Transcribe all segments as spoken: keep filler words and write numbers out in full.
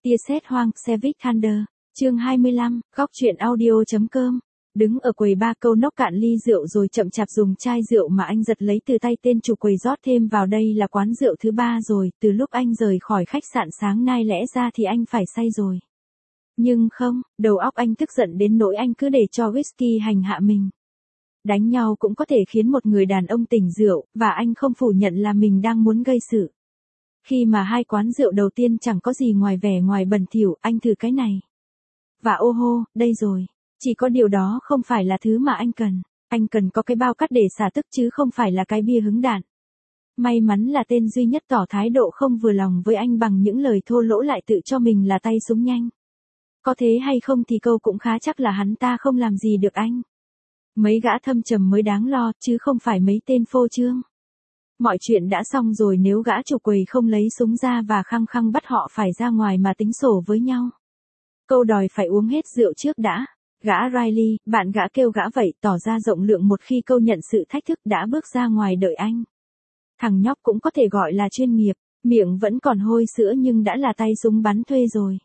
Tia sét hoang, Civic Thunder, chương hai mươi lăm, góc truyện audio chấm com. Đứng ở quầy ba câu nốc cạn ly rượu rồi chậm chạp dùng chai rượu mà anh giật lấy từ tay tên chủ quầy rót thêm vào. Đây là quán rượu thứ ba rồi, từ lúc anh rời khỏi khách sạn sáng nay lẽ ra thì anh phải say rồi. Nhưng không, đầu óc anh tức giận đến nỗi anh cứ để cho whisky hành hạ mình. Đánh nhau cũng có thể khiến một người đàn ông tỉnh rượu, và anh không phủ nhận là mình đang muốn gây sự. Khi mà hai quán rượu đầu tiên chẳng có gì ngoài vẻ ngoài bẩn thỉu, anh thử cái này. Và ô hô, đây rồi. Chỉ có điều đó không phải là thứ mà anh cần. Anh cần có cái bao cắt để xả tức chứ không phải là cái bia hứng đạn. May mắn là tên duy nhất tỏ thái độ không vừa lòng với anh bằng những lời thô lỗ lại tự cho mình là tay súng nhanh. Có thế hay không thì câu cũng khá chắc là hắn ta không làm gì được anh. Mấy gã thâm trầm mới đáng lo, chứ không phải mấy tên phô trương. Mọi chuyện đã xong rồi nếu gã chủ quầy không lấy súng ra và khăng khăng bắt họ phải ra ngoài mà tính sổ với nhau. Câu đòi phải uống hết rượu trước đã. Gã Riley, bạn gã kêu gã vậy, tỏ ra rộng lượng một khi câu nhận sự thách thức đã bước ra ngoài đợi anh. Thằng nhóc cũng có thể gọi là chuyên nghiệp, miệng vẫn còn hôi sữa nhưng đã là tay súng bắn thuê rồi.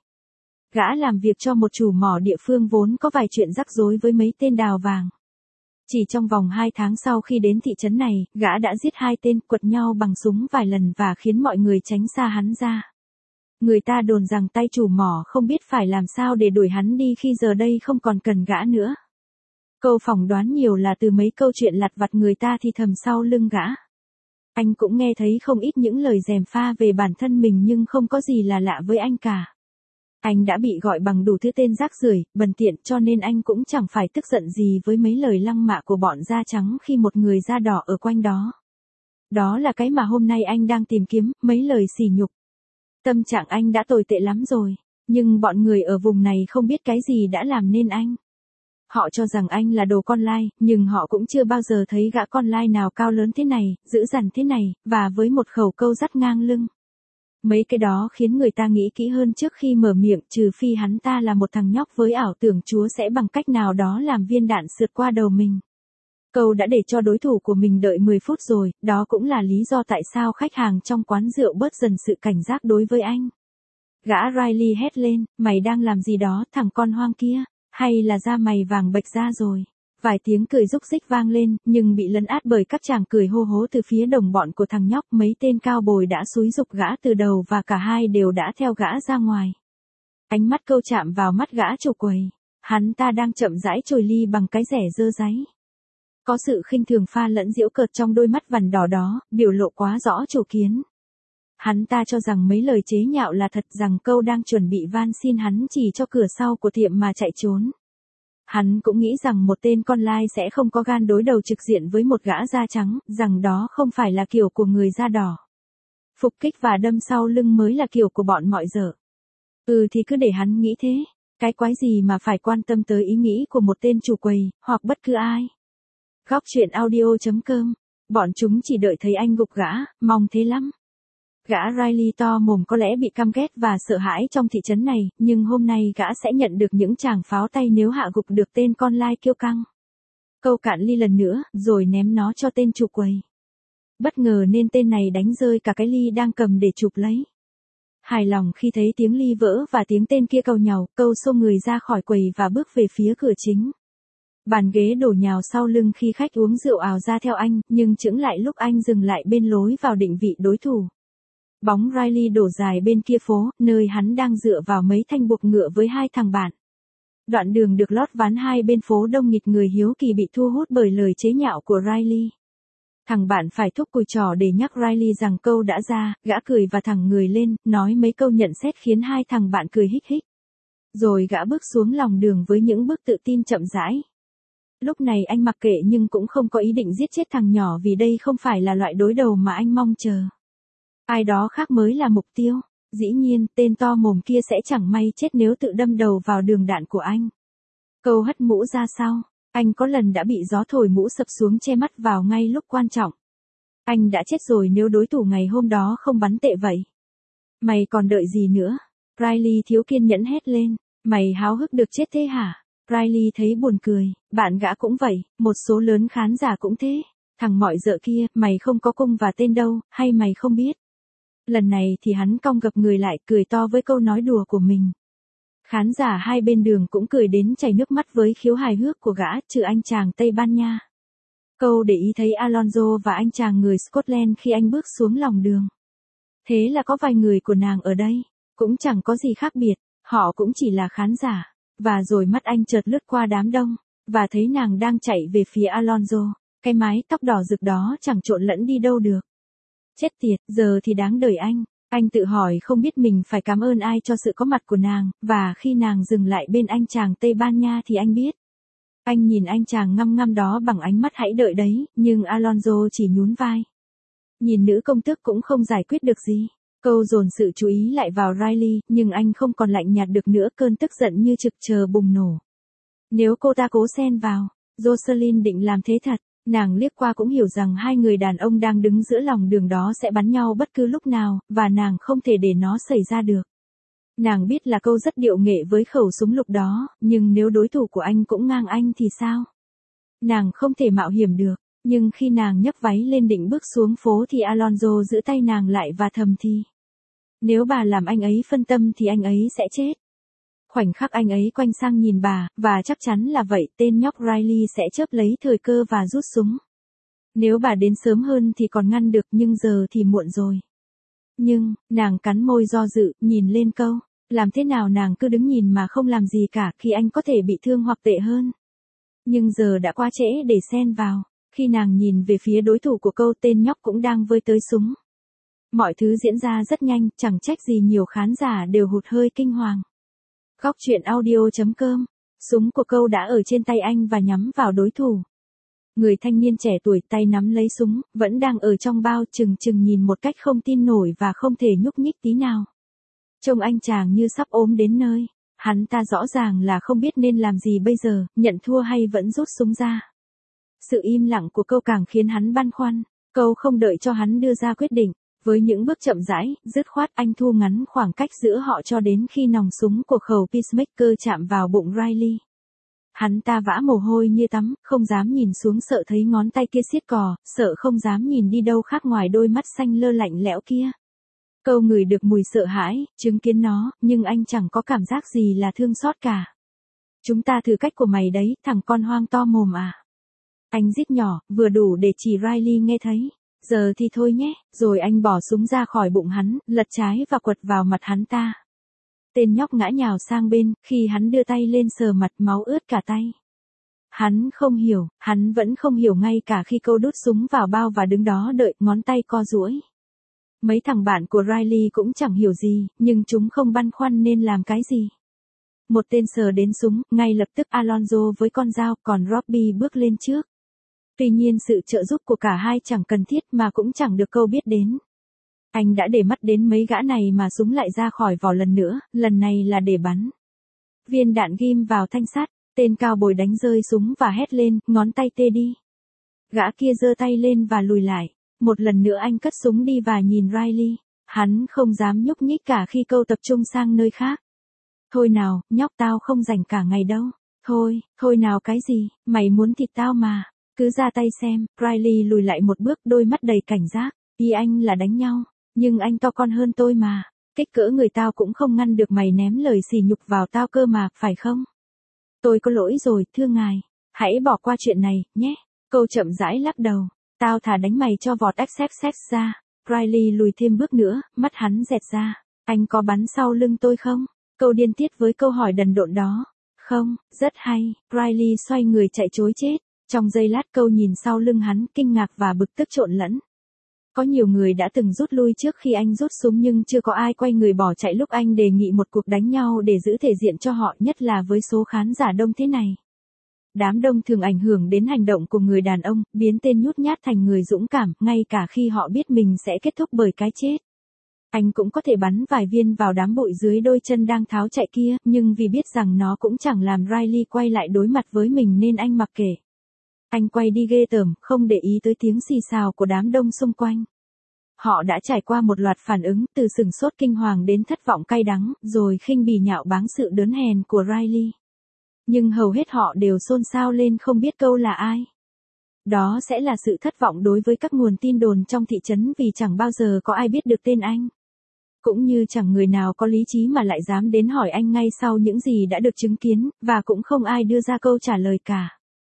Gã làm việc cho một chủ mỏ địa phương vốn có vài chuyện rắc rối với mấy tên đào vàng. Chỉ trong vòng hai tháng sau khi đến thị trấn này, gã đã giết hai tên, quật nhau bằng súng vài lần và khiến mọi người tránh xa hắn ra. Người ta đồn rằng tay chủ mỏ không biết phải làm sao để đuổi hắn đi khi giờ đây không còn cần gã nữa. Câu phỏng đoán nhiều là từ mấy câu chuyện lặt vặt người ta thì thầm sau lưng gã. Anh cũng nghe thấy không ít những lời gièm pha về bản thân mình nhưng không có gì là lạ với anh cả. Anh đã bị gọi bằng đủ thứ tên rác rưởi, bần tiện cho nên anh cũng chẳng phải tức giận gì với mấy lời lăng mạ của bọn da trắng khi một người da đỏ ở quanh đó. Đó là cái mà hôm nay anh đang tìm kiếm, mấy lời sỉ nhục. Tâm trạng anh đã tồi tệ lắm rồi, nhưng bọn người ở vùng này không biết cái gì đã làm nên anh. Họ cho rằng anh là đồ con lai, nhưng họ cũng chưa bao giờ thấy gã con lai nào cao lớn thế này, dữ dằn thế này, và với một khẩu câu dắt ngang lưng. Mấy cái đó khiến người ta nghĩ kỹ hơn trước khi mở miệng, trừ phi hắn ta là một thằng nhóc với ảo tưởng Chúa sẽ bằng cách nào đó làm viên đạn sượt qua đầu mình. Câu đã để cho đối thủ của mình đợi mười phút rồi, đó cũng là lý do tại sao khách hàng trong quán rượu bớt dần sự cảnh giác đối với anh. Gã Riley hét lên, mày đang làm gì đó, thằng con hoang kia, hay là da mày vàng bệch ra rồi. Vài tiếng cười rúc rích vang lên, nhưng bị lấn át bởi các chàng cười hô hố từ phía đồng bọn của thằng nhóc. Mấy tên cao bồi đã xúi giục gã từ đầu và cả hai đều đã theo gã ra ngoài. Ánh mắt câu chạm vào mắt gã chủ quầy. Hắn ta đang chậm rãi chồi ly bằng cái rẻ dơ dáy. Có sự khinh thường pha lẫn giễu cợt trong đôi mắt vằn đỏ đó, biểu lộ quá rõ chủ kiến. Hắn ta cho rằng mấy lời chế nhạo là thật, rằng câu đang chuẩn bị van xin hắn chỉ cho cửa sau của tiệm mà chạy trốn. Hắn cũng nghĩ rằng một tên con lai sẽ không có gan đối đầu trực diện với một gã da trắng, rằng đó không phải là kiểu của người da đỏ. Phục kích và đâm sau lưng mới là kiểu của bọn mọi dở. Ừ thì cứ để hắn nghĩ thế, cái quái gì mà phải quan tâm tới ý nghĩ của một tên chủ quầy, hoặc bất cứ ai. Góc truyện audio chấm com, bọn chúng chỉ đợi thấy anh gục gã, mong thế lắm. Gã Riley to mồm có lẽ bị căm ghét và sợ hãi trong thị trấn này, nhưng hôm nay gã sẽ nhận được những tràng pháo tay nếu hạ gục được tên con lai kiêu căng. Câu cạn ly lần nữa, rồi ném nó cho tên chủ quầy. Bất ngờ nên tên này đánh rơi cả cái ly đang cầm để chụp lấy. Hài lòng khi thấy tiếng ly vỡ và tiếng tên kia cầu nhàu, câu xô người ra khỏi quầy và bước về phía cửa chính. Bàn ghế đổ nhào sau lưng khi khách uống rượu ào ra theo anh, nhưng chững lại lúc anh dừng lại bên lối vào định vị đối thủ. Bóng Riley đổ dài bên kia phố, nơi hắn đang dựa vào mấy thanh buộc ngựa với hai thằng bạn. Đoạn đường được lót ván hai bên phố đông nghịt người hiếu kỳ bị thu hút bởi lời chế nhạo của Riley. Thằng bạn phải thúc cùi trò để nhắc Riley rằng câu đã ra, gã cười và thẳng người lên, nói mấy câu nhận xét khiến hai thằng bạn cười hích hích. Rồi gã bước xuống lòng đường với những bước tự tin chậm rãi. Lúc này anh mặc kệ nhưng cũng không có ý định giết chết thằng nhỏ vì đây không phải là loại đối đầu mà anh mong chờ. Ai đó khác mới là mục tiêu. Dĩ nhiên, tên to mồm kia sẽ chẳng may chết nếu tự đâm đầu vào đường đạn của anh. Câu hất mũ ra sau. Anh có lần đã bị gió thổi mũ sập xuống che mắt vào ngay lúc quan trọng. Anh đã chết rồi nếu đối thủ ngày hôm đó không bắn tệ vậy. Mày còn đợi gì nữa? Riley thiếu kiên nhẫn hét lên. Mày háo hức được chết thế hả? Riley thấy buồn cười. Bạn gã cũng vậy, một số lớn khán giả cũng thế. Thằng mọi dợ kia, mày không có cung và tên đâu, hay mày không biết? Lần này thì hắn cong gập người lại cười to với câu nói đùa của mình. Khán giả hai bên đường cũng cười đến chảy nước mắt với khiếu hài hước của gã, trừ anh chàng Tây Ban Nha. Câu để ý thấy Alonso và anh chàng người Scotland khi anh bước xuống lòng đường. Thế là có vài người của nàng ở đây, cũng chẳng có gì khác biệt, họ cũng chỉ là khán giả. Và rồi mắt anh chợt lướt qua đám đông, và thấy nàng đang chạy về phía Alonso, cái mái tóc đỏ rực đó chẳng trộn lẫn đi đâu được. Chết tiệt, giờ thì đáng đời anh. Anh tự hỏi không biết mình phải cảm ơn ai cho sự có mặt của nàng, và khi nàng dừng lại bên anh chàng Tây Ban Nha thì anh biết. Anh nhìn anh chàng ngăm ngăm đó bằng ánh mắt hãy đợi đấy, nhưng Alonso chỉ nhún vai. Nhìn nữ công tước cũng không giải quyết được gì. Câu dồn sự chú ý lại vào Riley, nhưng anh không còn lạnh nhạt được nữa, cơn tức giận như trực chờ bùng nổ. Nếu cô ta cố xen vào, Jocelyn định làm thế thật. Nàng liếc qua cũng hiểu rằng hai người đàn ông đang đứng giữa lòng đường đó sẽ bắn nhau bất cứ lúc nào, và nàng không thể để nó xảy ra được. Nàng biết là câu rất điệu nghệ với khẩu súng lục đó, nhưng nếu đối thủ của anh cũng ngang anh thì sao? Nàng không thể mạo hiểm được, nhưng khi nàng nhấc váy lên định bước xuống phố thì Alonso giữ tay nàng lại và thầm thì. Nếu bà làm anh ấy phân tâm thì anh ấy sẽ chết. Khoảnh khắc anh ấy quay sang nhìn bà, và chắc chắn là vậy, tên nhóc Riley sẽ chớp lấy thời cơ và rút súng. Nếu bà đến sớm hơn thì còn ngăn được, nhưng giờ thì muộn rồi. Nhưng, nàng cắn môi do dự, nhìn lên câu, làm thế nào nàng cứ đứng nhìn mà không làm gì cả khi anh có thể bị thương hoặc tệ hơn. Nhưng giờ đã quá trễ để xen vào, khi nàng nhìn về phía đối thủ của câu, tên nhóc cũng đang vơi tới súng. Mọi thứ diễn ra rất nhanh, chẳng trách gì nhiều khán giả đều hụt hơi kinh hoàng. Góc truyện audio chấm com, súng của câu đã ở trên tay anh và nhắm vào đối thủ. Người thanh niên trẻ tuổi tay nắm lấy súng, vẫn đang ở trong bao, chừng chừng nhìn một cách không tin nổi và không thể nhúc nhích tí nào. Trông anh chàng như sắp ốm đến nơi, hắn ta rõ ràng là không biết nên làm gì bây giờ, nhận thua hay vẫn rút súng ra. Sự im lặng của câu càng khiến hắn băn khoăn, câu không đợi cho hắn đưa ra quyết định. Với những bước chậm rãi, dứt khoát anh thu ngắn khoảng cách giữa họ cho đến khi nòng súng của khẩu Peacemaker chạm vào bụng Riley. Hắn ta vã mồ hôi như tắm, không dám nhìn xuống sợ thấy ngón tay kia siết cò, sợ không dám nhìn đi đâu khác ngoài đôi mắt xanh lơ lạnh lẽo kia. Câu ngửi được mùi sợ hãi, chứng kiến nó, nhưng anh chẳng có cảm giác gì là thương xót cả. Chúng ta thử cách của mày đấy, thằng con hoang to mồm à. Anh rít nhỏ, vừa đủ để chỉ Riley nghe thấy. Giờ thì thôi nhé, rồi anh bỏ súng ra khỏi bụng hắn, lật trái và quật vào mặt hắn ta. Tên nhóc ngã nhào sang bên, khi hắn đưa tay lên sờ mặt, máu ướt cả tay. Hắn không hiểu, hắn vẫn không hiểu ngay cả khi câu đút súng vào bao và đứng đó đợi, ngón tay co duỗi. Mấy thằng bạn của Riley cũng chẳng hiểu gì, nhưng chúng không băn khoăn nên làm cái gì. Một tên sờ đến súng, ngay lập tức Alonso với con dao, còn Robbie bước lên trước. Tuy nhiên sự trợ giúp của cả hai chẳng cần thiết mà cũng chẳng được câu biết đến. Anh đã để mắt đến mấy gã này mà súng lại ra khỏi vỏ lần nữa, lần này là để bắn. Viên đạn ghim vào thanh sắt, tên cao bồi đánh rơi súng và hét lên, ngón tay tê đi. Gã kia giơ tay lên và lùi lại. Một lần nữa anh cất súng đi và nhìn Riley. Hắn không dám nhúc nhích cả khi câu tập trung sang nơi khác. Thôi nào, nhóc, tao không rảnh cả ngày đâu. Thôi, thôi nào cái gì, mày muốn thịt tao mà. Cứ ra tay xem. Riley lùi lại một bước, đôi mắt đầy cảnh giác. Ý anh là đánh nhau, nhưng anh to con hơn tôi mà. Kích cỡ người tao cũng không ngăn được mày ném lời sỉ nhục vào tao cơ mà, phải không? Tôi có lỗi rồi, thưa ngài. Hãy bỏ qua chuyện này, nhé. Câu chậm rãi lắc đầu. Tao thà đánh mày cho vọt ích ích ích ra. Riley lùi thêm bước nữa, mắt hắn dẹt ra. Anh có bắn sau lưng tôi không? Câu điên tiết với câu hỏi đần độn đó. Không, rất hay. Riley xoay người chạy trối chết. Trong giây lát câu nhìn sau lưng hắn, kinh ngạc và bực tức trộn lẫn. Có nhiều người đã từng rút lui trước khi anh rút súng nhưng chưa có ai quay người bỏ chạy lúc anh đề nghị một cuộc đánh nhau để giữ thể diện cho họ, nhất là với số khán giả đông thế này. Đám đông thường ảnh hưởng đến hành động của người đàn ông, biến tên nhút nhát thành người dũng cảm, ngay cả khi họ biết mình sẽ kết thúc bởi cái chết. Anh cũng có thể bắn vài viên vào đám bụi dưới đôi chân đang tháo chạy kia, nhưng vì biết rằng nó cũng chẳng làm Riley quay lại đối mặt với mình nên anh mặc kệ. Anh quay đi ghê tởm, không để ý tới tiếng xì xào của đám đông xung quanh. Họ đã trải qua một loạt phản ứng, từ sửng sốt kinh hoàng đến thất vọng cay đắng, rồi khinh bỉ nhạo báng sự đớn hèn của Riley. Nhưng hầu hết họ đều xôn xao lên không biết câu là ai. Đó sẽ là sự thất vọng đối với các nguồn tin đồn trong thị trấn vì chẳng bao giờ có ai biết được tên anh. Cũng như chẳng người nào có lý trí mà lại dám đến hỏi anh ngay sau những gì đã được chứng kiến, và cũng không ai đưa ra câu trả lời cả.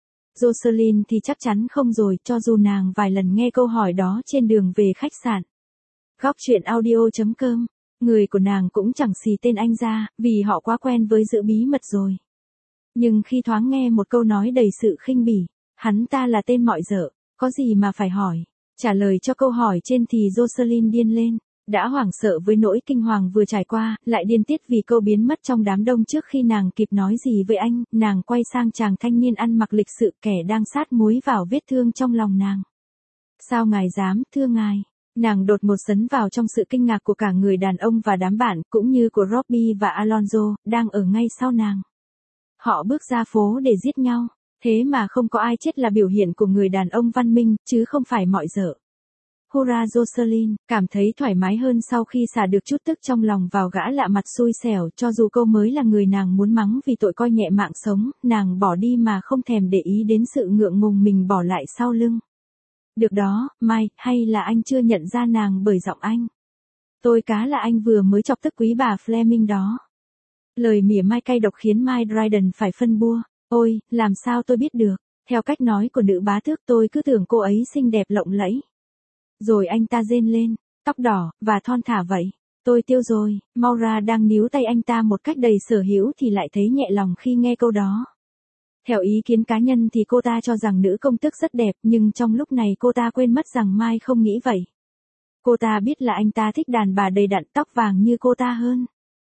Jocelyn thì chắc chắn không rồi, cho dù nàng vài lần nghe câu hỏi đó trên đường về khách sạn. Góc chuyện audio chấm com, người của nàng cũng chẳng xì tên anh ra, vì họ quá quen với giữ bí mật rồi. Nhưng khi thoáng nghe một câu nói đầy sự khinh bỉ, hắn ta là tên mọi dợ, có gì mà phải hỏi. Trả lời cho câu hỏi trên thì Jocelyn điên lên. Đã hoảng sợ với nỗi kinh hoàng vừa trải qua, lại điên tiết vì câu biến mất trong đám đông trước khi nàng kịp nói gì với anh, nàng quay sang chàng thanh niên ăn mặc lịch sự kẻ đang sát muối vào vết thương trong lòng nàng. Sao ngài dám, thưa ngài? Nàng đột ngột sấn vào trong sự kinh ngạc của cả người đàn ông và đám bạn, cũng như của Robbie và Alonso, đang ở ngay sau nàng. Họ bước ra phố để giết nhau, thế mà không có ai chết là biểu hiện của người đàn ông văn minh, chứ không phải mọi dợ. Hurra Jocelyn, cảm thấy thoải mái hơn sau khi xả được chút tức trong lòng vào gã lạ mặt xui xẻo, cho dù câu mới là người nàng muốn mắng vì tội coi nhẹ mạng sống, nàng bỏ đi mà không thèm để ý đến sự ngượng ngùng mình bỏ lại sau lưng. Được đó, Mike, hay là anh chưa nhận ra nàng bởi giọng anh? Tôi cá là anh vừa mới chọc tức quý bà Fleming đó. Lời mỉa mai cay độc khiến Mike Dryden phải phân bua. Ôi, làm sao tôi biết được? Theo cách nói của nữ bá tước tôi cứ tưởng cô ấy xinh đẹp lộng lẫy. Rồi anh ta rên lên, tóc đỏ, và thon thả vậy. Tôi tiêu rồi, Maura đang níu tay anh ta một cách đầy sở hữu thì lại thấy nhẹ lòng khi nghe câu đó. Theo ý kiến cá nhân thì cô ta cho rằng nữ công tước rất đẹp, nhưng trong lúc này cô ta quên mất rằng Mai không nghĩ vậy. Cô ta biết là anh ta thích đàn bà đầy đặn tóc vàng như cô ta hơn.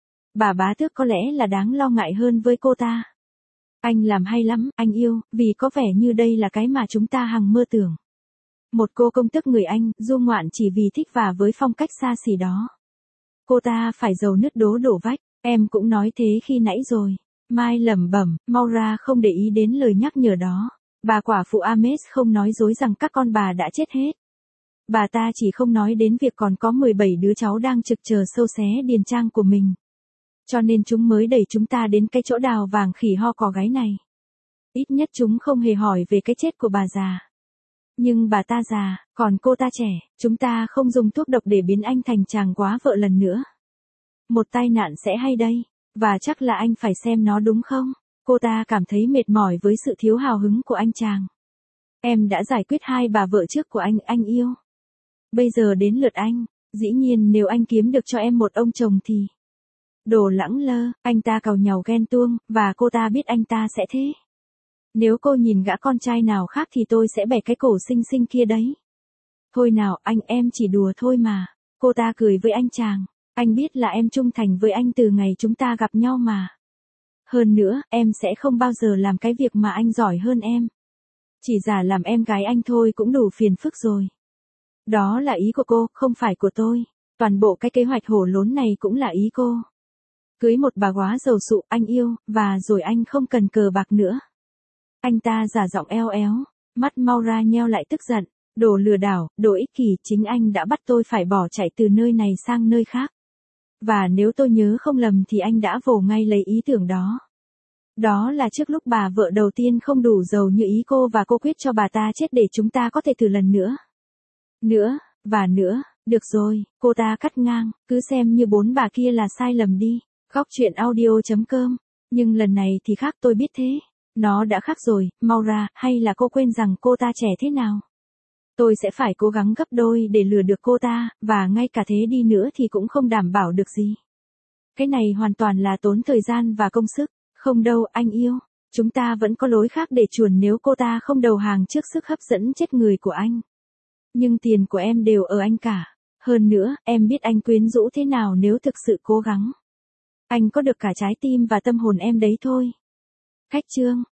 Bà bá tước có lẽ là đáng lo ngại hơn với cô ta. Anh làm hay lắm, anh yêu, vì có vẻ như đây là cái mà chúng ta hằng mơ tưởng. Một cô công tước người Anh, du ngoạn chỉ vì thích và với phong cách xa xỉ đó. Cô ta phải giàu nứt đố đổ vách, em cũng nói thế khi nãy rồi. Mai lẩm bẩm, Maura không để ý đến lời nhắc nhở đó. Bà quả phụ Ames không nói dối rằng các con bà đã chết hết. Bà ta chỉ không nói đến việc còn có mười bảy đứa cháu đang trực chờ sâu xé điền trang của mình. Cho nên chúng mới đẩy chúng ta đến cái chỗ đào vàng khỉ ho cò gáy này. Ít nhất chúng không hề hỏi về cái chết của bà già. Nhưng bà ta già, còn cô ta trẻ, chúng ta không dùng thuốc độc để biến anh thành chàng quá vợ lần nữa. Một tai nạn sẽ hay đây, và chắc là anh phải xem nó đúng không? Cô ta cảm thấy mệt mỏi với sự thiếu hào hứng của anh chàng. Em đã giải quyết hai bà vợ trước của anh, anh yêu. Bây giờ đến lượt anh, dĩ nhiên nếu anh kiếm được cho em một ông chồng thì... Đồ lẳng lơ, anh ta càu nhàu ghen tuông, và cô ta biết anh ta sẽ thế. Nếu cô nhìn gã con trai nào khác thì tôi sẽ bẻ cái cổ xinh xinh kia đấy. Thôi nào, anh em chỉ đùa thôi mà. Cô ta cười với anh chàng. Anh biết là em trung thành với anh từ ngày chúng ta gặp nhau mà. Hơn nữa, em sẽ không bao giờ làm cái việc mà anh giỏi hơn em. Chỉ giả làm em gái anh thôi cũng đủ phiền phức rồi. Đó là ý của cô, không phải của tôi. Toàn bộ cái kế hoạch hổ lốn này cũng là ý cô. Cưới một bà góa giàu sụ, anh yêu, và rồi anh không cần cờ bạc nữa. Anh ta giả giọng eo éo, mắt Maura nheo lại tức giận, đồ lừa đảo, đồ ích kỷ, chính anh đã bắt tôi phải bỏ chạy từ nơi này sang nơi khác. Và nếu tôi nhớ không lầm thì anh đã vồ ngay lấy ý tưởng đó. Đó là trước lúc bà vợ đầu tiên không đủ giàu như ý cô và cô quyết cho bà ta chết để chúng ta có thể thử lần nữa. Nữa, và nữa, được rồi, cô ta cắt ngang, cứ xem như bốn bà kia là sai lầm đi. Góc chuyện audio chấm com, nhưng lần này thì khác tôi biết thế. Nó đã khác rồi, Maura, hay là cô quên rằng cô ta trẻ thế nào? Tôi sẽ phải cố gắng gấp đôi để lừa được cô ta, và ngay cả thế đi nữa thì cũng không đảm bảo được gì. Cái này hoàn toàn là tốn thời gian và công sức. Không đâu, anh yêu. Chúng ta vẫn có lối khác để chuồn nếu cô ta không đầu hàng trước sức hấp dẫn chết người của anh. Nhưng tiền của em đều ở anh cả. Hơn nữa, em biết anh quyến rũ thế nào nếu thực sự cố gắng. Anh có được cả trái tim và tâm hồn em đấy thôi. Khách chương.